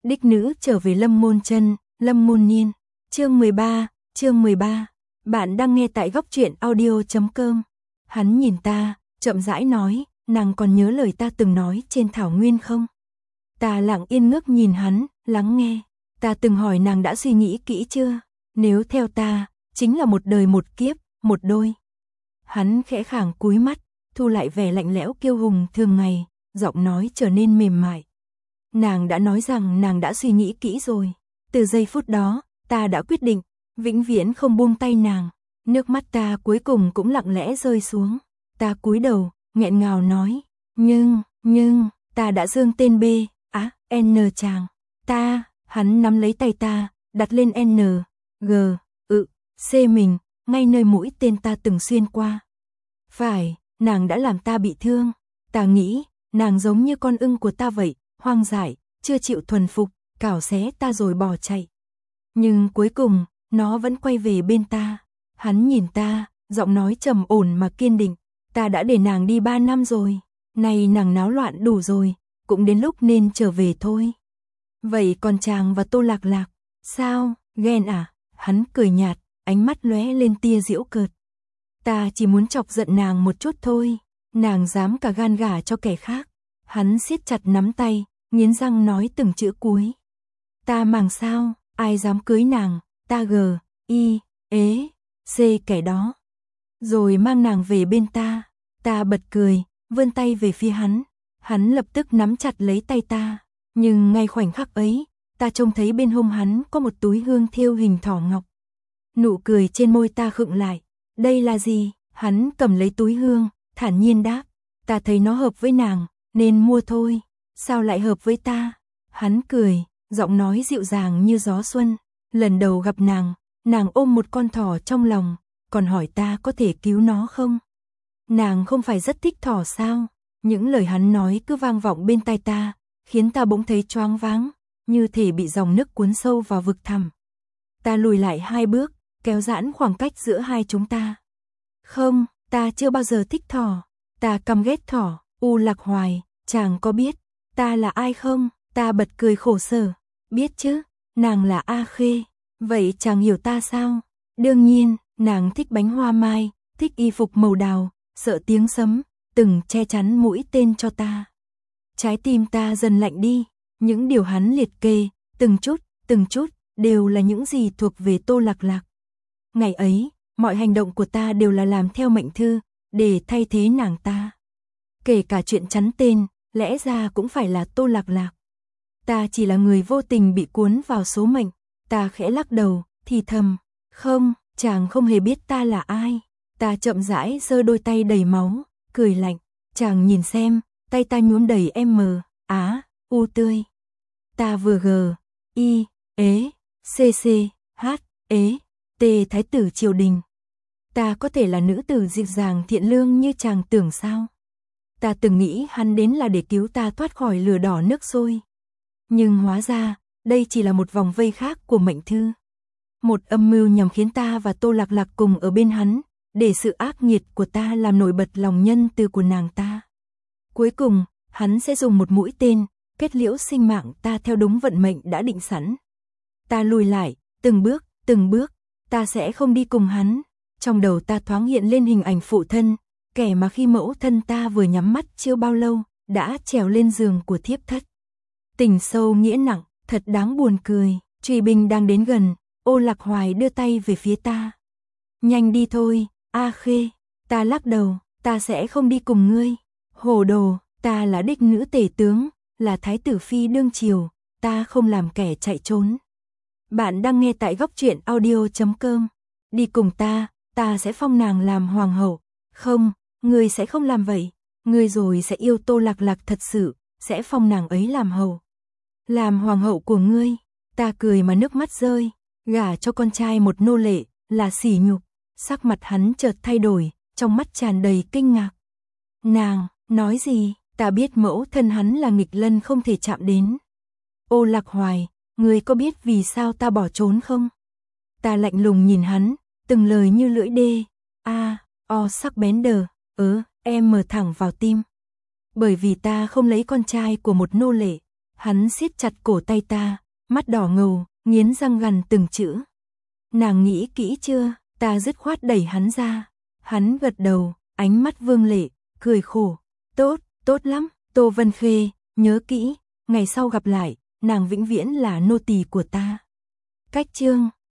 Đích nữ trở về Lâm Môn Chân, Lâm Môn Niên. Chương 13. Bạn đang nghe tại góc truyện audio.com. Hắn nhìn ta, chậm rãi nói, nàng còn nhớ lời ta từng nói trên thảo nguyên không? Ta lặng yên ngước nhìn hắn, lắng nghe. Ta từng hỏi nàng đã suy nghĩ kỹ chưa? Nếu theo ta, chính là một đời một kiếp, một đôi. Hắn khẽ khàng cúi mắt, thu lại vẻ lạnh lẽo kiêu hùng thường ngày, giọng nói trở nên mềm mại. Nàng đã nói rằng nàng đã suy nghĩ kỹ rồi. Từ giây phút đó, ta đã quyết định, vĩnh viễn không buông tay nàng. Nước mắt ta cuối cùng cũng lặng lẽ rơi xuống. Ta cúi đầu, nghẹn ngào nói, nhưng, ta đã dương tên B, N chàng. Hắn nắm lấy tay ta, đặt lên N, G, C mình, ngay nơi mũi tên ta từng xuyên qua. Phải, nàng đã làm ta bị thương. Ta nghĩ, nàng giống như con ưng của ta vậy, hoang dại, chưa chịu thuần phục, cào xé ta rồi bỏ chạy. Nhưng cuối cùng, nó vẫn quay về bên ta. Hắn nhìn ta, giọng nói trầm ổn mà kiên định. Ta đã để nàng đi 3 năm rồi. Nay nàng náo loạn đủ rồi, cũng đến lúc nên trở về thôi. Vậy còn chàng và Tô Lạc Lạc, sao, ghen à? Hắn cười nhạt, ánh mắt lóe lên tia giễu cợt. Ta chỉ muốn chọc giận nàng một chút thôi. Nàng dám cả gan gả cho kẻ khác. Hắn siết chặt nắm tay, nghiến răng nói từng chữ cuối. Ta màng sao, ai dám cưới nàng, ta C kẻ đó. Rồi mang nàng về bên ta. Ta bật cười, vươn tay về phía hắn. Hắn lập tức nắm chặt lấy tay ta. Nhưng ngay khoảnh khắc ấy, ta trông thấy bên hông hắn có một túi hương thêu hình thỏ ngọc. Nụ cười trên môi ta khựng lại. Đây là gì? Hắn cầm lấy túi hương, thản nhiên đáp. Ta thấy nó hợp với nàng, nên mua thôi. Sao lại hợp với ta? Hắn cười, giọng nói dịu dàng như gió xuân. Lần đầu gặp nàng ôm một con thỏ trong lòng, còn hỏi ta có thể cứu nó không? Nàng không phải rất thích thỏ sao? Những lời hắn nói cứ vang vọng bên tai ta, khiến ta bỗng thấy choáng váng, như thể bị dòng nước cuốn sâu vào vực thẳm. Ta lùi lại 2 bước, kéo giãn khoảng cách giữa hai chúng ta. Không, ta chưa bao giờ thích thỏ. Ta căm ghét thỏ. Lạc Hoài, chàng có biết ta là ai không? Ta bật cười khổ sở. Biết chứ, nàng là A Khê. Vậy chàng hiểu ta sao? Đương nhiên, nàng thích bánh hoa mai, thích y phục màu đào, sợ tiếng sấm, từng che chắn mũi tên cho ta. Trái tim ta dần lạnh đi. Những điều hắn liệt kê, từng chút, đều là những gì thuộc về Tô Lạc Lạc. Ngày ấy, mọi hành động của ta đều là làm theo mệnh thư, để thay thế nàng ta. Kể cả chuyện chắn tên, lẽ ra cũng phải là Tô Lạc Lạc. Ta chỉ là người vô tình bị cuốn vào số mệnh. Ta khẽ lắc đầu, thì thầm, không, chàng không hề biết ta là ai. Ta chậm rãi giơ đôi tay đầy máu, cười lạnh, chàng nhìn xem, tay ta nhuốm đầy U tươi. Ta vừa T thái tử triều đình. Ta có thể là nữ tử dịu dàng thiện lương như chàng tưởng sao? Ta từng nghĩ hắn đến là để cứu ta thoát khỏi lửa đỏ nước sôi. Nhưng hóa ra, đây chỉ là một vòng vây khác của mệnh thư. Một âm mưu nhằm khiến ta và Tô Lạc Lạc cùng ở bên hắn, để sự ác nghiệt của ta làm nổi bật lòng nhân từ của nàng ta. Cuối cùng, hắn sẽ dùng một mũi tên, kết liễu sinh mạng ta theo đúng vận mệnh đã định sẵn. Ta lùi lại, từng bước, ta sẽ không đi cùng hắn. Trong đầu ta thoáng hiện lên hình ảnh phụ thân, kẻ mà khi mẫu thân ta vừa nhắm mắt chưa bao lâu, đã trèo lên giường của thiếp thất. Tình sâu nghĩa nặng, thật đáng buồn cười. Truy binh đang đến gần, Lạc Hoài đưa tay về phía ta. Nhanh đi thôi, A Khê. Ta lắc đầu, ta sẽ không đi cùng ngươi. Hồ đồ, ta là đích nữ tể tướng, là thái tử phi đương triều, ta không làm kẻ chạy trốn. Bạn đang nghe tại góc truyện audio.com. Đi cùng ta sẽ phong nàng làm hoàng hậu. Không, ngươi sẽ không làm vậy. Ngươi rồi sẽ yêu Tô Lạc Lạc thật sự, sẽ phong nàng ấy làm hậu. Làm hoàng hậu của ngươi. Ta cười mà nước mắt rơi. Gả cho con trai một nô lệ, là sỉ nhục. Sắc mặt hắn chợt thay đổi, trong mắt tràn đầy kinh ngạc. Nàng, nói gì? Ta biết mẫu thân hắn là nghịch lân không thể chạm đến. Lạc Hoài, ngươi có biết vì sao ta bỏ trốn không? Ta lạnh lùng nhìn hắn, từng lời như lưỡi đê. Sắc bén đờ, em mở thẳng vào tim. Bởi vì ta không lấy con trai của một nô lệ. Hắn siết chặt cổ tay ta, mắt đỏ ngầu, nghiến răng gằn từng chữ. Nàng nghĩ kỹ chưa? Ta dứt khoát đẩy hắn ra. Hắn gật đầu, ánh mắt vương lệ, cười khổ. Tốt, tốt lắm, Tô Vân Khê, nhớ kỹ, ngày sau gặp lại, nàng vĩnh viễn là nô tỳ của ta. Cách chương